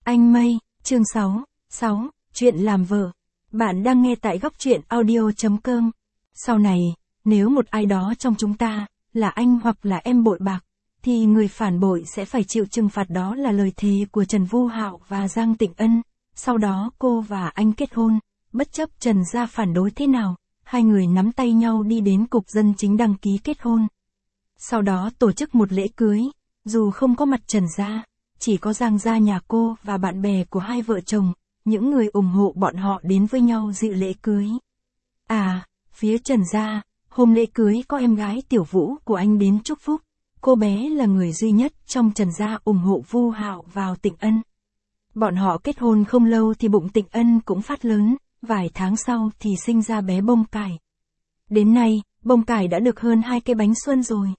Anh Mây, chương 6, chuyện làm vợ. Bạn đang nghe tại góc truyện audio.com. Sau này, nếu một ai đó trong chúng ta, là anh hoặc là em bội bạc, thì người phản bội sẽ phải chịu trừng phạt, đó là lời thề của Trần Vu Hạo và Giang Tịnh Ân. Sau đó cô và anh kết hôn, bất chấp Trần gia phản đối thế nào, hai người nắm tay nhau đi đến cục dân chính đăng ký kết hôn. Sau đó tổ chức một lễ cưới, dù không có mặt Trần gia, chỉ có Giang gia nhà cô và bạn bè của hai vợ chồng, những người ủng hộ bọn họ đến với nhau dự lễ cưới. Phía Trần gia, hôm lễ cưới có em gái Tiểu Vũ của anh đến chúc phúc. Cô bé là người duy nhất trong Trần gia ủng hộ Vu Hạo vào Tịnh Ân. Bọn họ kết hôn không lâu thì bụng Tịnh Ân cũng phát lớn, vài tháng sau thì sinh ra bé Bông Cải. Đến nay, Bông Cải đã được hơn 2 cái bánh xuân rồi.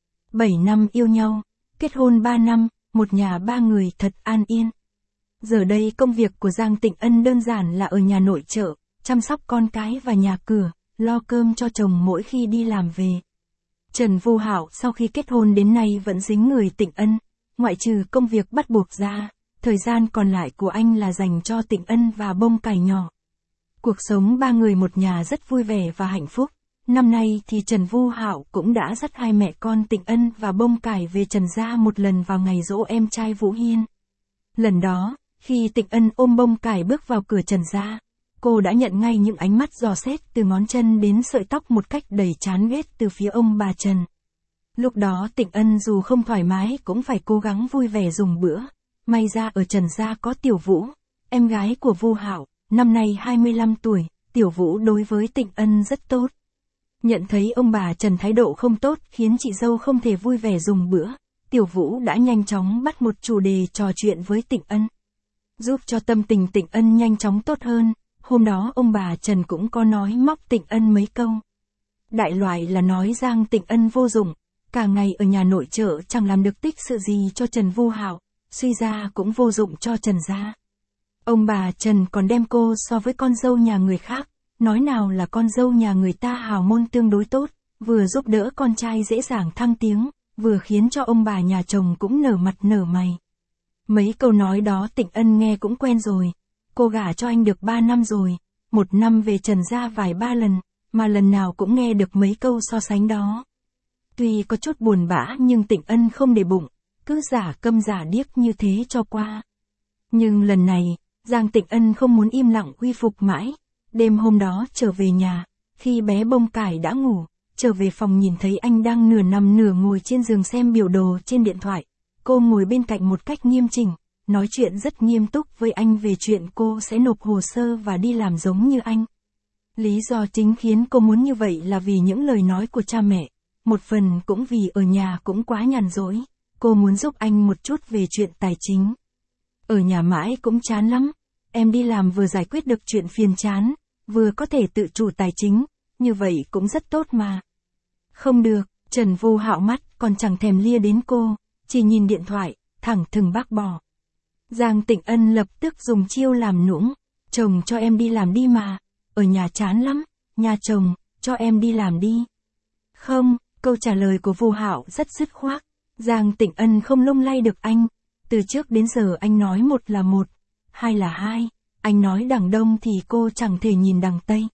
7 năm yêu nhau, kết hôn 3 năm, một nhà 3 người thật an yên. Giờ đây công việc của Giang Tịnh Ân đơn giản là ở nhà nội trợ, chăm sóc con cái và nhà cửa, lo cơm cho chồng mỗi khi đi làm về. Trần Vu Hạo sau khi kết hôn đến nay vẫn dính người Tịnh Ân, ngoại trừ công việc bắt buộc ra, thời gian còn lại của anh là dành cho Tịnh Ân và Bông Cải nhỏ. Cuộc sống 3 người một nhà rất vui vẻ và hạnh phúc. Năm nay thì Trần Vu Hạo cũng đã dắt hai mẹ con Tịnh Ân và Bông Cải về Trần gia một lần vào ngày giỗ em trai Vũ Hiên. Lần đó, khi Tịnh Ân ôm Bông Cải bước vào cửa Trần gia, cô đã nhận ngay những ánh mắt dò xét từ ngón chân đến sợi tóc một cách đầy chán ghét từ phía ông bà Trần. Lúc đó Tịnh Ân dù không thoải mái cũng phải cố gắng vui vẻ dùng bữa. May ra ở Trần gia có Tiểu Vũ, em gái của Vu Hạo, năm nay 25 tuổi, Tiểu Vũ đối với Tịnh Ân rất tốt. Nhận thấy ông bà Trần thái độ không tốt khiến chị dâu không thể vui vẻ dùng bữa, Tiểu Vũ đã nhanh chóng bắt một chủ đề trò chuyện với Tịnh Ân. Giúp cho tâm tình Tịnh Ân nhanh chóng tốt hơn, hôm đó ông bà Trần cũng có nói móc Tịnh Ân mấy câu. Đại loại là nói Giang Tịnh Ân vô dụng, cả ngày ở nhà nội trợ chẳng làm được tích sự gì cho Trần Vu Hạo, suy ra cũng vô dụng cho Trần gia. Ông bà Trần còn đem cô so với con dâu nhà người khác, nói nào là con dâu nhà người ta hào môn tương đối tốt, vừa giúp đỡ con trai dễ dàng thăng tiếng, vừa khiến cho ông bà nhà chồng cũng nở mặt nở mày. Mấy câu nói đó Tịnh Ân nghe cũng quen rồi, cô gả cho anh được 3 năm rồi, 1 năm về Trần gia vài ba lần, mà lần nào cũng nghe được mấy câu so sánh đó. Tuy có chút buồn bã nhưng Tịnh Ân không để bụng, cứ giả câm giả điếc như thế cho qua. Nhưng lần này, Giang Tịnh Ân không muốn im lặng uy phục mãi. Đêm hôm đó trở về nhà, khi bé Bông Cải đã ngủ, trở về phòng nhìn thấy anh đang nửa nằm nửa ngồi trên giường xem biểu đồ trên điện thoại. Cô ngồi bên cạnh một cách nghiêm chỉnh, nói chuyện rất nghiêm túc với anh về chuyện cô sẽ nộp hồ sơ và đi làm giống như anh. Lý do chính khiến cô muốn như vậy là vì những lời nói của cha mẹ, một phần cũng vì ở nhà cũng quá nhàn rỗi, cô muốn giúp anh một chút về chuyện tài chính. Ở nhà mãi cũng chán lắm, em đi làm vừa giải quyết được chuyện phiền chán, vừa có thể tự chủ tài chính, như vậy cũng rất tốt mà. Không được, Trần Vu Hạo mắt còn chẳng thèm lia đến cô, chỉ nhìn điện thoại, thẳng thừng bác bỏ. Giang Tịnh Ân lập tức dùng chiêu làm nũng, chồng cho em đi làm đi mà, ở nhà chán lắm, nhà chồng, cho em đi làm đi. Không, câu trả lời của Vu Hạo rất dứt khoát, Giang Tịnh Ân không lung lay được anh, từ trước đến giờ anh nói một là một, hai là hai, anh nói đằng đông thì cô chẳng thể nhìn đằng tây.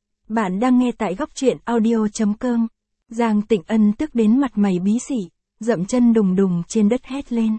Bạn đang nghe tại góc truyện audio.com. Giang Tịnh Ân tức đến mặt mày bí xỉ, dậm chân đùng đùng trên đất hét lên.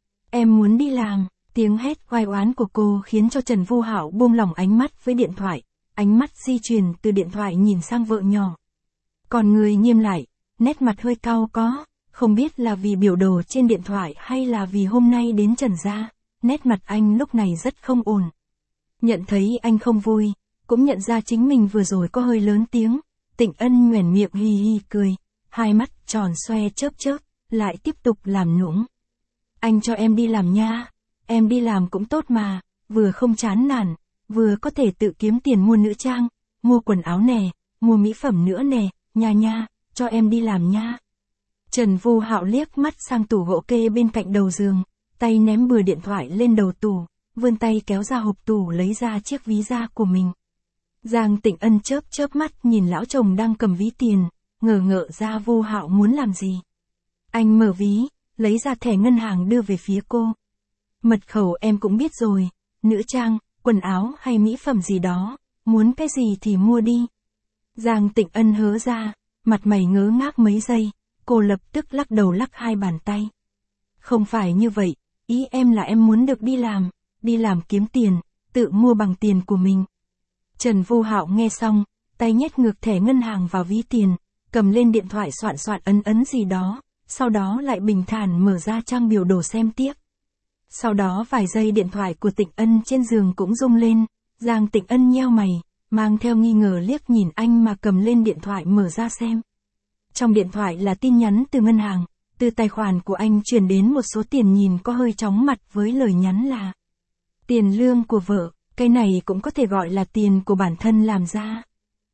Em muốn đi làm, tiếng hét oai oán của cô khiến cho Trần Vu Hạo buông lỏng ánh mắt với điện thoại, ánh mắt di chuyển từ điện thoại nhìn sang vợ nhỏ. Còn người nghiêm lại, nét mặt hơi cau có, không biết là vì biểu đồ trên điện thoại hay là vì hôm nay đến Trần gia, nét mặt anh lúc này rất không ổn. Nhận thấy anh không vui, cũng nhận ra chính mình vừa rồi có hơi lớn tiếng, Tịnh Ân nhoẻn miệng hi hi cười, hai mắt tròn xoe chớp chớp, lại tiếp tục làm nũng. Anh cho em đi làm nha, em đi làm cũng tốt mà, vừa không chán nản, vừa có thể tự kiếm tiền mua nữ trang, mua quần áo nè, mua mỹ phẩm nữa nè, nha, cho em đi làm nha. Trần Vu Hạo liếc mắt sang tủ gỗ kê bên cạnh đầu giường, tay ném bừa điện thoại lên đầu tủ, vươn tay kéo ra hộp tủ lấy ra chiếc ví da của mình. Giang Tịnh Ân chớp mắt nhìn lão chồng đang cầm ví tiền, ngờ ngợ ra Vu Hạo muốn làm gì. Anh mở ví, lấy ra thẻ ngân hàng đưa về phía cô. Mật khẩu em cũng biết rồi, nữ trang, quần áo hay mỹ phẩm gì đó, muốn cái gì thì mua đi. Giang Tịnh Ân hớ ra, mặt mày ngớ ngác mấy giây, cô lập tức lắc đầu lắc hai bàn tay. Không phải như vậy, ý em là em muốn được đi làm kiếm tiền, tự mua bằng tiền của mình. Trần Vô Hạo nghe xong, tay nhét ngược thẻ ngân hàng vào ví tiền, cầm lên điện thoại soạn soạn ấn gì đó, sau đó lại bình thản mở ra trang biểu đồ xem tiếp. Sau đó vài giây điện thoại của Tịnh Ân trên giường cũng rung lên, Giang Tịnh Ân nheo mày, mang theo nghi ngờ liếc nhìn anh mà cầm lên điện thoại mở ra xem. Trong điện thoại là tin nhắn từ ngân hàng, từ tài khoản của anh chuyển đến một số tiền nhìn có hơi chóng mặt với lời nhắn là tiền lương của vợ, cái này cũng có thể gọi là tiền của bản thân làm ra.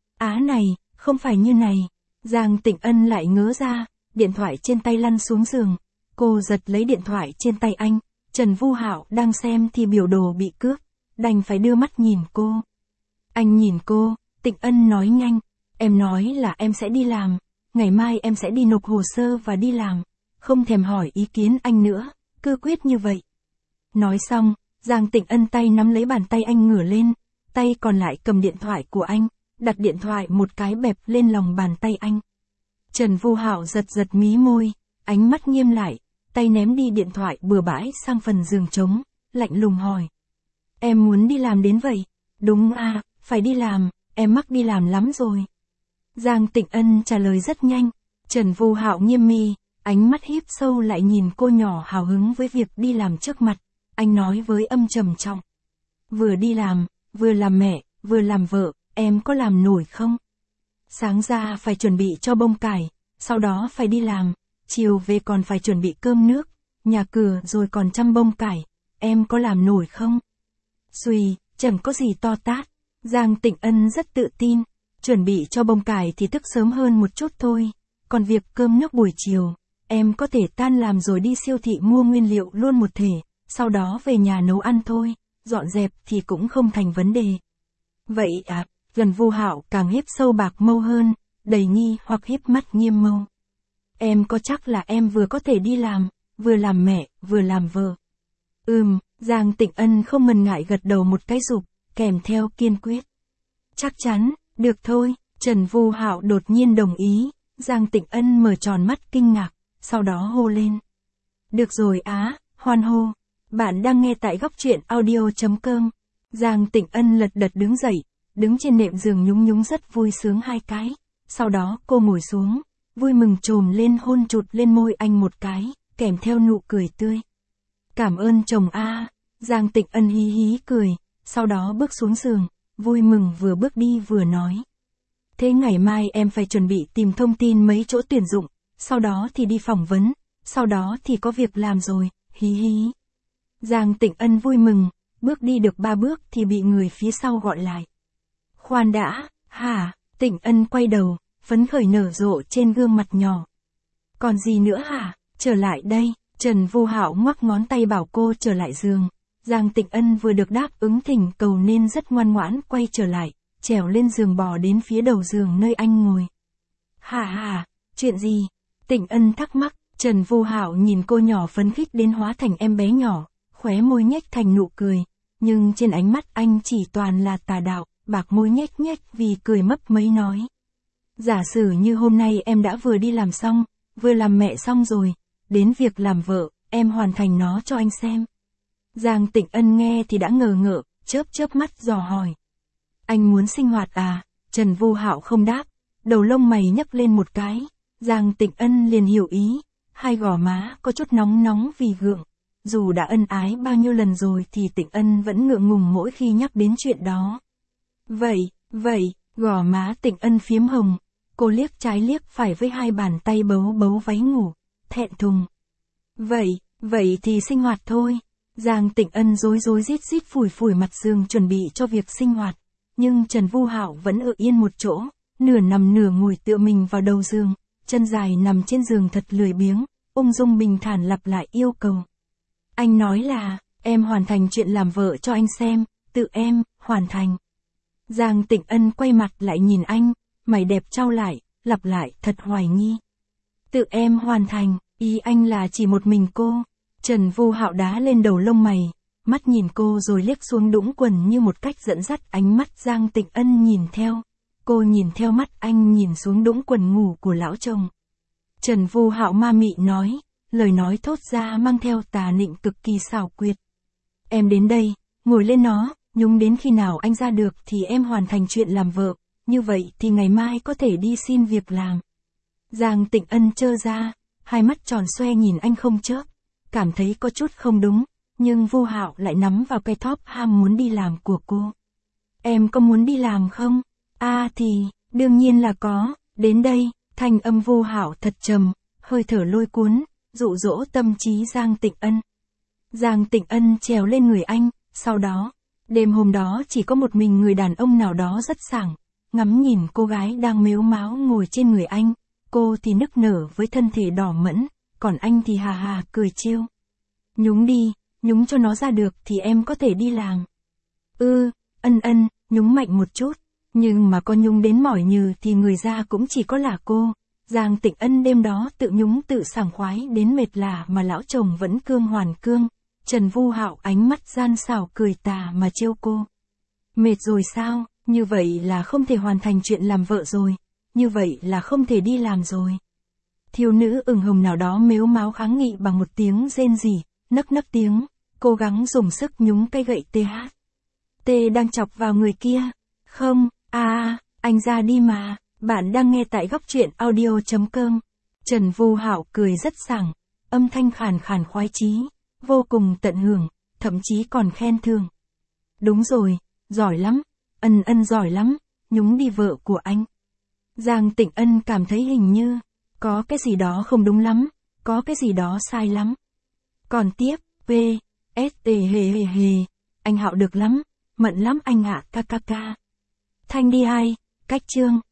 Á này, không phải như này. Giang Tịnh Ân lại ngớ ra, điện thoại trên tay lăn xuống giường. Cô giật lấy điện thoại trên tay anh, Trần Vô Hạo đang xem thì biểu đồ bị cướp, đành phải đưa mắt nhìn cô. Anh nhìn cô, Tịnh Ân nói nhanh, em nói là em sẽ đi làm, ngày mai em sẽ đi nộp hồ sơ và đi làm, không thèm hỏi ý kiến anh nữa, cứ quyết như vậy. Nói xong, Giang Tịnh Ân tay nắm lấy bàn tay anh ngửa lên, tay còn lại cầm điện thoại của anh, đặt điện thoại một cái bẹp lên lòng bàn tay anh. Trần Vô Hạo giật giật mí môi, ánh mắt nghiêm lại, tay ném đi điện thoại bừa bãi sang phần giường trống, lạnh lùng hỏi. Em muốn đi làm đến vậy? Đúng à, phải đi làm, em mắc đi làm lắm rồi. Giang Tịnh Ân trả lời rất nhanh, Trần Vô Hạo nghiêm mi, ánh mắt híp sâu lại nhìn cô nhỏ hào hứng với việc đi làm trước mặt, anh nói với âm trầm trọng. Vừa đi làm, vừa làm mẹ, vừa làm vợ, em có làm nổi không? Sáng ra phải chuẩn bị cho bông cải, sau đó phải đi làm, chiều về còn phải chuẩn bị cơm nước, nhà cửa rồi còn chăm bông cải, em có làm nổi không? Xuy, chẳng có gì to tát. Giang Tịnh Ân rất tự tin, chuẩn bị cho bông cải thì thức sớm hơn một chút thôi, còn việc cơm nước buổi chiều, em có thể tan làm rồi đi siêu thị mua nguyên liệu luôn một thể, sau đó về nhà nấu ăn thôi, dọn dẹp thì cũng không thành vấn đề. Vậy à, Trần Vô Hạo càng híp sâu bạc mâu hơn, đầy nghi hoặc híp mắt nghiêm mâu. Em có chắc là em vừa có thể đi làm, vừa làm mẹ, vừa làm vợ? Giang Tịnh Ân không ngần ngại gật đầu một cái rụp, kèm theo kiên quyết. Chắc chắn, được thôi, Trần Vô Hạo đột nhiên đồng ý, Giang Tịnh Ân mở tròn mắt kinh ngạc, sau đó hô lên. Được rồi á, hoan hô. Bạn đang nghe tại góc truyện audio.com. Giang Tịnh Ân lật đật đứng dậy, đứng trên nệm giường nhúng nhúng rất vui sướng hai cái, sau đó cô ngồi xuống, vui mừng trồm lên hôn chụt lên môi anh một cái, kèm theo nụ cười tươi. Cảm ơn chồng a. Giang Tịnh Ân hí hí cười, sau đó bước xuống giường, vui mừng vừa bước đi vừa nói. Thế ngày mai em phải chuẩn bị tìm thông tin mấy chỗ tuyển dụng, sau đó thì đi phỏng vấn, sau đó thì có việc làm rồi, hí hí. Giang Tịnh Ân vui mừng, bước đi được 3 bước thì bị người phía sau gọi lại. Khoan đã, hả? Tịnh Ân quay đầu, phấn khởi nở rộ trên gương mặt nhỏ. Còn gì nữa hả? Trở lại đây, Trần Vô Hạo ngoắc ngón tay bảo cô trở lại giường. Giang Tịnh Ân vừa được đáp ứng thỉnh cầu nên rất ngoan ngoãn quay trở lại, trèo lên giường bò đến phía đầu giường nơi anh ngồi. Hả, chuyện gì? Tịnh Ân thắc mắc, Trần Vô Hạo nhìn cô nhỏ phấn khích đến hóa thành em bé nhỏ, khóe môi nhếch thành nụ cười, nhưng trên ánh mắt anh chỉ toàn là tà đạo, bạc môi nhếch nhếch vì cười mấp mấy nói. Giả sử như hôm nay em đã vừa đi làm xong, vừa làm mẹ xong rồi, đến việc làm vợ, em hoàn thành nó cho anh xem. Giang Tịnh Ân nghe thì đã ngờ ngợ, chớp mắt dò hỏi. Anh muốn sinh hoạt à? Trần Vô Hạo không đáp, đầu lông mày nhấc lên một cái, Giang Tịnh Ân liền hiểu ý, hai gò má có chút nóng nóng vì gượng. Dù đã ân ái bao nhiêu lần rồi thì Tịnh Ân vẫn ngượng ngùng mỗi khi nhắc đến chuyện đó. Vậy, gò má Tịnh Ân phiếm hồng, cô liếc trái liếc phải với hai bàn tay bấu váy ngủ, thẹn thùng. Vậy thì sinh hoạt thôi. Giang Tịnh Ân rối rít phủi mặt giường chuẩn bị cho việc sinh hoạt, nhưng Trần Vô Hạo vẫn ở yên một chỗ, nửa nằm nửa ngồi tựa mình vào đầu giường, chân dài nằm trên giường thật lười biếng, ung dung bình thản lặp lại yêu cầu. Anh nói là, em hoàn thành chuyện làm vợ cho anh xem, tự em, hoàn thành. Giang Tịnh Ân quay mặt lại nhìn anh, mày đẹp trao lại, lặp lại thật hoài nghi. Tự em hoàn thành, ý anh là chỉ một mình cô. Trần Vu Hạo đá lên đầu lông mày, mắt nhìn cô rồi liếc xuống đũng quần như một cách dẫn dắt. Ánh mắt Giang Tịnh Ân nhìn theo. Cô nhìn theo mắt anh nhìn xuống đũng quần ngủ của lão chồng. Trần Vu Hạo ma mị nói, lời nói thốt ra mang theo tà nịnh cực kỳ xảo quyệt. Em đến đây, ngồi lên nó, nhúng đến khi nào anh ra được thì em hoàn thành chuyện làm vợ, như vậy thì ngày mai có thể đi xin việc làm. Giang Tịnh Ân trơ ra, hai mắt tròn xoe nhìn anh không chớp, cảm thấy có chút không đúng, nhưng Vu Hạo lại nắm vào cái thóp ham muốn đi làm của cô. Em có muốn đi làm không? Thì, đương nhiên là có, đến đây, thanh âm Vu Hạo thật trầm, hơi thở lôi cuốn, dụ dỗ tâm trí Giang Tịnh Ân. Giang Tịnh Ân trèo lên người anh, sau đó, đêm hôm đó chỉ có một mình người đàn ông nào đó rất sảng, ngắm nhìn cô gái đang mếu máo ngồi trên người anh, cô thì nức nở với thân thể đỏ mẫn, còn anh thì hà hà cười trêu. Nhúng đi, nhúng cho nó ra được thì em có thể đi làm. Ân, nhúng mạnh một chút, nhưng mà có nhúng đến mỏi nhừ thì người ra cũng chỉ có là cô. Giang Tịnh Ân đêm đó tự nhúng tự sảng khoái đến mệt lả mà lão chồng vẫn cương hoàn cương. Trần Vu Hạo ánh mắt gian xảo cười tà mà trêu cô. Mệt rồi sao, như vậy là không thể hoàn thành chuyện làm vợ rồi, như vậy là không thể đi làm rồi. Thiếu nữ ửng hồng nào đó mếu máo kháng nghị bằng một tiếng rên rỉ, nấc nấc tiếng, cố gắng dùng sức nhúng cây gậy TH. T đang chọc vào người kia. Không, anh ra đi mà, bạn đang nghe tại góc truyện audio.com. Trần Vu Hạo cười rất sảng, âm thanh khàn khàn khoái chí, vô cùng tận hưởng, thậm chí còn khen thưởng. Đúng rồi, giỏi lắm, Ân giỏi lắm, nhúng đi vợ của anh. Giang Tịnh Ân cảm thấy hình như, có cái gì đó không đúng lắm, có cái gì đó sai lắm. Còn tiếp, anh Hạo được lắm, mận lắm anh ạ, kk. Thanh đi hai, cách chương.